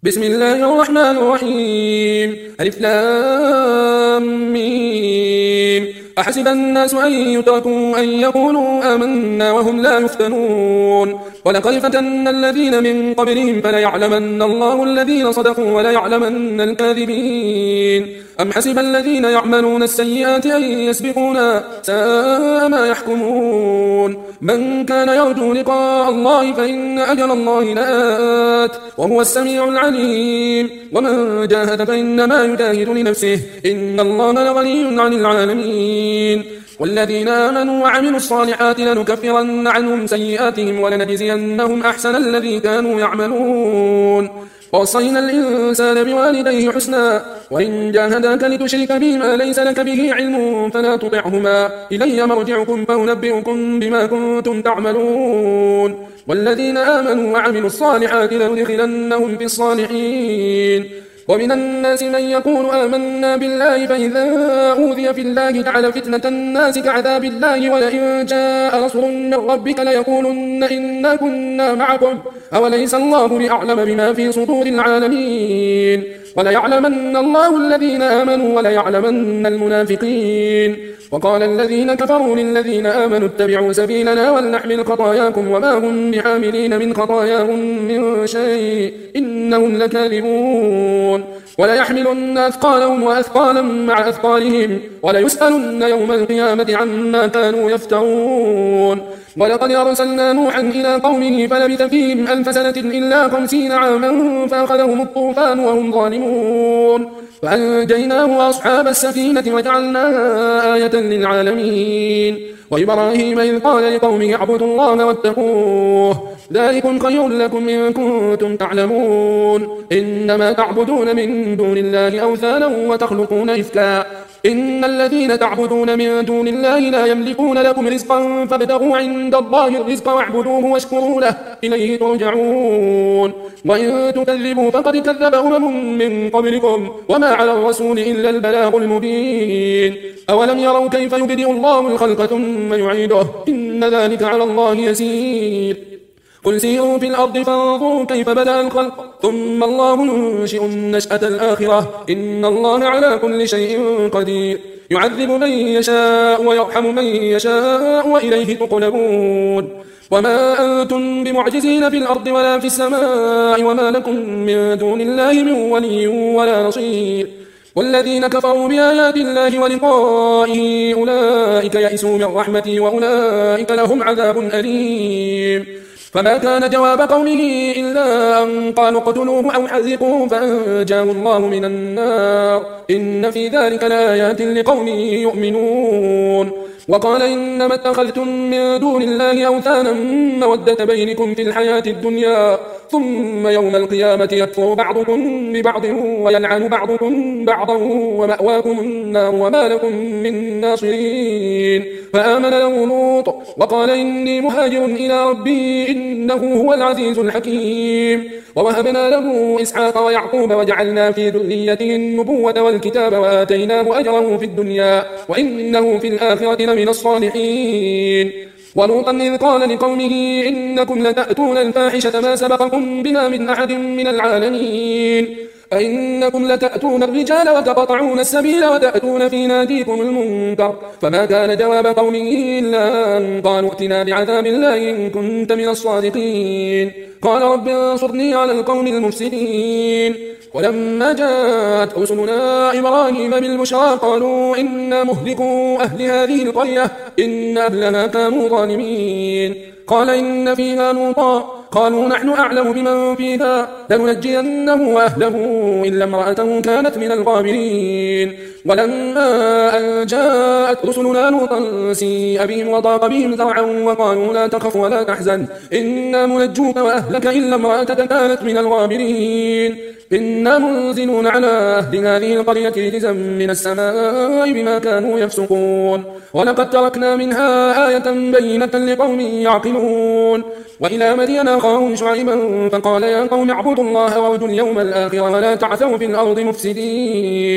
بسم الله الرحمن الرحيم ألف لام ميم أحسب الناس أن يتركوا أن يقولوا آمنا وهم لا يفتنون ولقد فتنا الذين من قبلهم فليعلمن الله الذين صدقوا وليعلمن الكاذبين أم حسب الذين يعملون السيئات أن يسبقونا ساء ما يحكمون من كان يرجو لقاء الله فإن أجل الله لآت وهو السميع العليم ومن جاهد فإنما يجاهد لنفسه إن الله لغني عن العالمين والذين آمنوا وعملوا الصالحات لنكفرن عنهم سيئاتهم ولنجزينهم أحسن الذي كانوا يعملون ووصينا الإنسان بوالديه حسنا وإن جاهداك لتشرك بي ما ليس لك به علم فلا تطعهما إلي مرجعكم فأنبئكم بما كنتم تعملون والذين آمنوا وعملوا الصالحات لندخلنهم في الصالحين ومن الناس من يقول آمنا بالله فإذا أوذي في الله جعل فتنة الناس كعذاب الله ولئن جاء رسول من ربك ليقولن إنا كنا معكم أوليس الله بأعلم بما في صدور العالمين وليعلمن الله الذين آمنوا وليعلمن المنافقين وقال الذين كفروا للذين آمنوا اتبعوا سبيلنا ولنحمل خطاياكم وما هم بحاملين من خطاياهم من شيء إنهم لكاذبون وليحملن أثقالهم وأثقالا مع أثقالهم وليسألن يوم القيامة عما كانوا يفترون ولقد أرسلنا نوحا إلى قومه فلبث فيهم 1000 سنة إلا 50 عاما فأخذهم الطوفان وهم ظالمون فأنجيناه وأصحاب السفينة وجعلناها آية للعالمين وإبراهيم إذ قال لقومه اعبدوا الله واتقوه ذلكم خير لكم إن كنتم تعلمون إنما تعبدون من دون الله أوثانا وتخلقون إفكا إن الذين تعبدون من دون الله لا يملكون لكم رزقا فابتغوا عند الله الرزق واعبدوه واشكروا له إليه ترجعون وإن تكذبوا فقد كذب من قبلكم وما على الرسول إلا البلاغ المبين أولم يروا كيف يبدئ الله الخلق ثم يعيده إن ذلك على الله يسير قل سيروا في الأرض فانظروا كيف بدأ الخلق ثم الله ينشئ النشأة الآخرة إن الله على كل شيء قدير يعذب من يشاء ويرحم من يشاء وإليه تقلبون وما أنتم بمعجزين في الأرض ولا في السماء وما لكم من دون الله من ولي ولا نصير والذين كفروا بآيات الله ولقائه أولئك يئسوا من رحمتي وأولئك لهم عذاب أليم فما كان جواب قومه إلا أن قالوا اقتلوه أو حرقوه فأنجاه الله من النار إن في ذلك لآيات لقوم يؤمنون وقال إنما اتخذتم من دون الله أوثانا مودة بينكم في الحياة الدنيا ثم يوم القيامة يكفر بعضكم ببعض ويلعن بعضكم بعضا ومأواكم النار وما لكم من ناصرين فآمن له لوط وقال إني مهاجر إلى ربي إنه هو العزيز الحكيم ووهبنا له إسحاق ويعقوب وجعلنا في ذريته النبوة والكتاب وآتيناه أجره في الدنيا وإنه في الآخرة لمن الصالحين ولوطا إذ قال لقومه إنكم لتأتون الفاحشة ما سبقكم بها من أحد من العالمين أئنكم لتأتون الرجال وتقطعون السبيل وتأتون في ناديكم المنكر فما كان جواب قومه إلا أن قالوا ائتنا بعذاب الله إن كنت من الصادقين قال رب انصرني على القوم المفسدين ولما جاءت رسلنا إبراهيم بالبشرى قالوا إنا مهلكوا أهل هذه القرية إن أهلها كانوا ظالمين قال إن فيها لوطا قالوا نحن أعلم بمن فيها لننجينه وأهله إلا امرأته كانت من الغابرين ولما أن جاءت رسلنا لوطا سيء بهم وضاق بهم ذرعا وقالوا لا تخف ولا تحزن إنا منجوك وأهلك إلا امرأتك كانت من الغابرين إنا منزلون على أهل هذه القرية رجزا من السماء بما كانوا يفسقون ولقد تركنا منها آية بينة لقوم يعقلون وإلى مدين أخاهم شعيبا فقال يا قوم اعبدوا الله وارجوا اليوم الآخر ولا تعثوا في الأرض مفسدين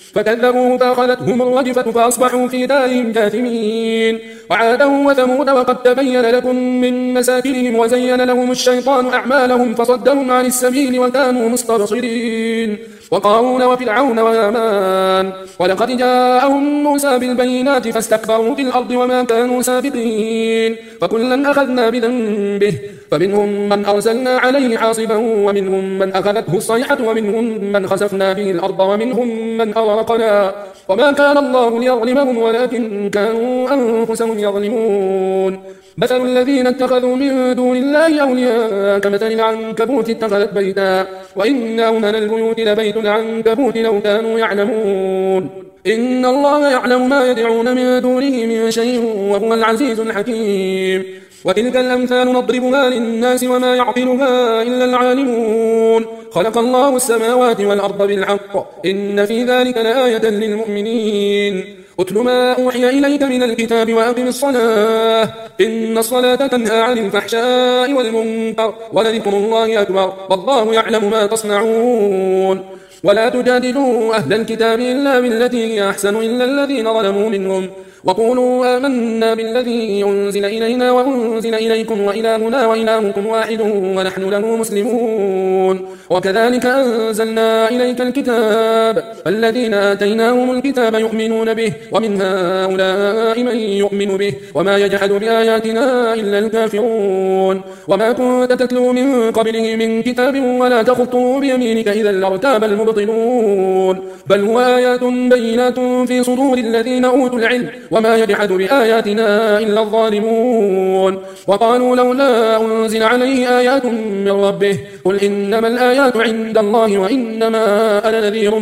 فكذبوه فأخذتهم الرجفة فأصبحوا في دارهم جاثمين. وعادا وثمود وقد تبين لكم من مساكنهم وزين لهم الشيطان أعمالهم فصدهم عن السبيل وكانوا مستبصرين. وقارون وفرعون وهامان ولقد جاءهم موسى بالبينات فاستكبروا في الأرض وما كانوا سابقين. فكلا أخذنا بذنبه فمنهم من أرسلنا عليه حاصبا ومنهم من أخذته الصيحة ومنهم من خسفنا به الأرض ومنهم من أغرقنا وما كان الله ليظلمهم ولكن كانوا أنفسهم يظلمون. مثل الذين اتخذوا من دون الله أولياء كمثل العنكبوت اتخذت بيتا وإن أوهن البيوت لبيت العنكبوت لو كانوا يعلمون. إن الله يعلم ما يدعون من دونه من شيء وهو العزيز الحكيم. وتلك الأمثال نضربها للناس وما يعقلها إلا العالمون. خلق الله السماوات والأرض بالحق إن في ذلك لآية للمؤمنين. أتل ما أوحي إليك من الكتاب وأقم الصلاة إن الصلاة تنهى عن الفحشاء والمنكر ولذكر الله أكبر والله يعلم ما تصنعون. ولا تجادلوا أهل الكتاب إلا بالتي هي أحسن إلا الذين ظلموا منهم وقولوا آمنا بالذي أنزل إلينا وأنزل إليكم وإلهنا وإلهكم واحد ونحن له مسلمون. وكذلك أنزلنا إليك الكتاب الذين آتيناهم الكتاب يؤمنون به ومن هؤلاء من يؤمن به وما يجحد بآياتنا إلا الكافرون. وما كنت تتلو من قبله من كتاب ولا تخطه بيمينك إذا لارتاب المبطلون بل هو آيات بينات في صدور الذين أوتوا العلم وما يجحد بآياتنا إلا الظالمون. وقالوا لولا أنزل عليه آيات من ربه قل إنما الآيات عند الله وإنما أنا نذير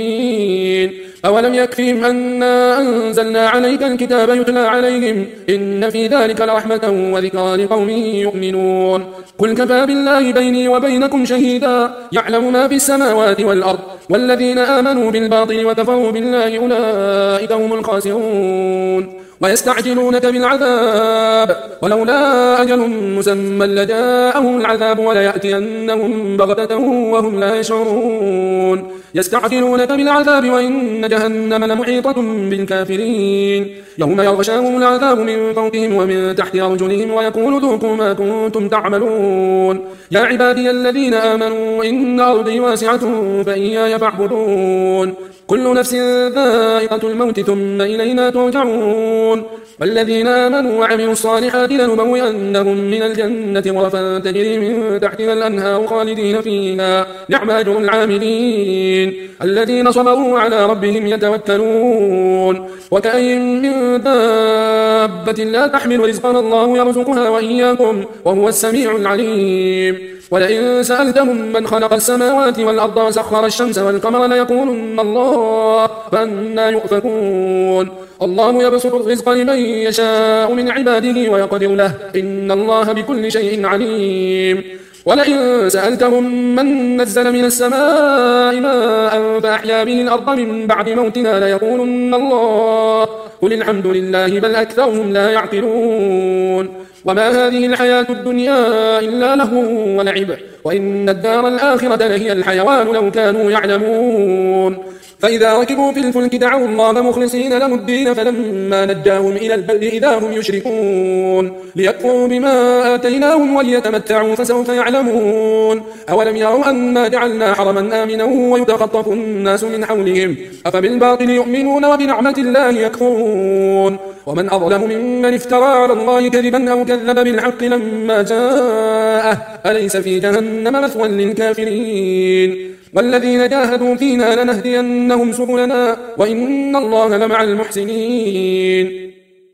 مبين. أولم يكفهم أنا أنزلنا عليك الكتاب يتلى عليهم إن في ذلك لرحمة وذكرى لقوم يؤمنون. قل كفى بالله بيني وبينكم شهيدا يعلم ما في السماوات والأرض والذين آمنوا بالباطل وكفروا بالله أولئك هم الخاسرون. ويستعجلونك بالعذاب ولولا أجل مسمى لجاءهم العذاب وليأتينهم بغتة وهم لا يشعرون. يستعجلونك بالعذاب وإن جهنم لمحيطة بالكافرين يوم يغشاهم العذاب من فوقهم ومن تحت أرجلهم ويقول ذوقوا ما كنتم تعملون. يا عبادي الذين آمنوا إن أرضي واسعة فإياي فاعبدون. كل نفس ذائقة الموت ثم إلينا ترجعون. والذين آمنوا وعملوا الصالحات لنبوئنهم من الجنة غرفا تجري من تحتها الأنهار خالدين فيها نعم أجر العاملين الذين صبروا على ربهم يتوكلون. وكأين من دابة لا تحمل رزقنا الله يرزقها وإياكم وهو السميع العليم. ولئن سألتهم من خلق السماوات والأرض وسخر الشمس والقمر ليقولن الله فأنى يؤفكون. الله يبسط الرزق لمن يشاء من عباده ويقدر له إن الله بكل شيء عليم. ولئن سألتهم من نزل من السماء ماء فأحيا به الأرض من بعد موتها ليقولن الله قل الحمد لله بل أكثرهم لا يعقلون. وما هذه الحياة الدنيا إلا لهو ولعب وإن الدار الآخرة لهي الحيوان لو كانوا يعلمون. فإذا ركبوا في الفلك دعوا الله مخلصين له الدين فلما نجاهم إلى البر إذا هم يشركون ليكفروا بما آتيناهم وليتمتعوا فسوف يعلمون. أولم يروا أنا جعلنا حرما آمنا ويتخطف الناس من حولهم أفبالباطل يؤمنون وبنعمة الله يكفرون. ومن أظلم ممن افترى على الله كذبا أو كذب بالحق لما جاءه أليس في جهنم مثوى للكافرين. والذين جاهدوا فينا لنهدينهم سبلنا وإن الله لمع المحسنين.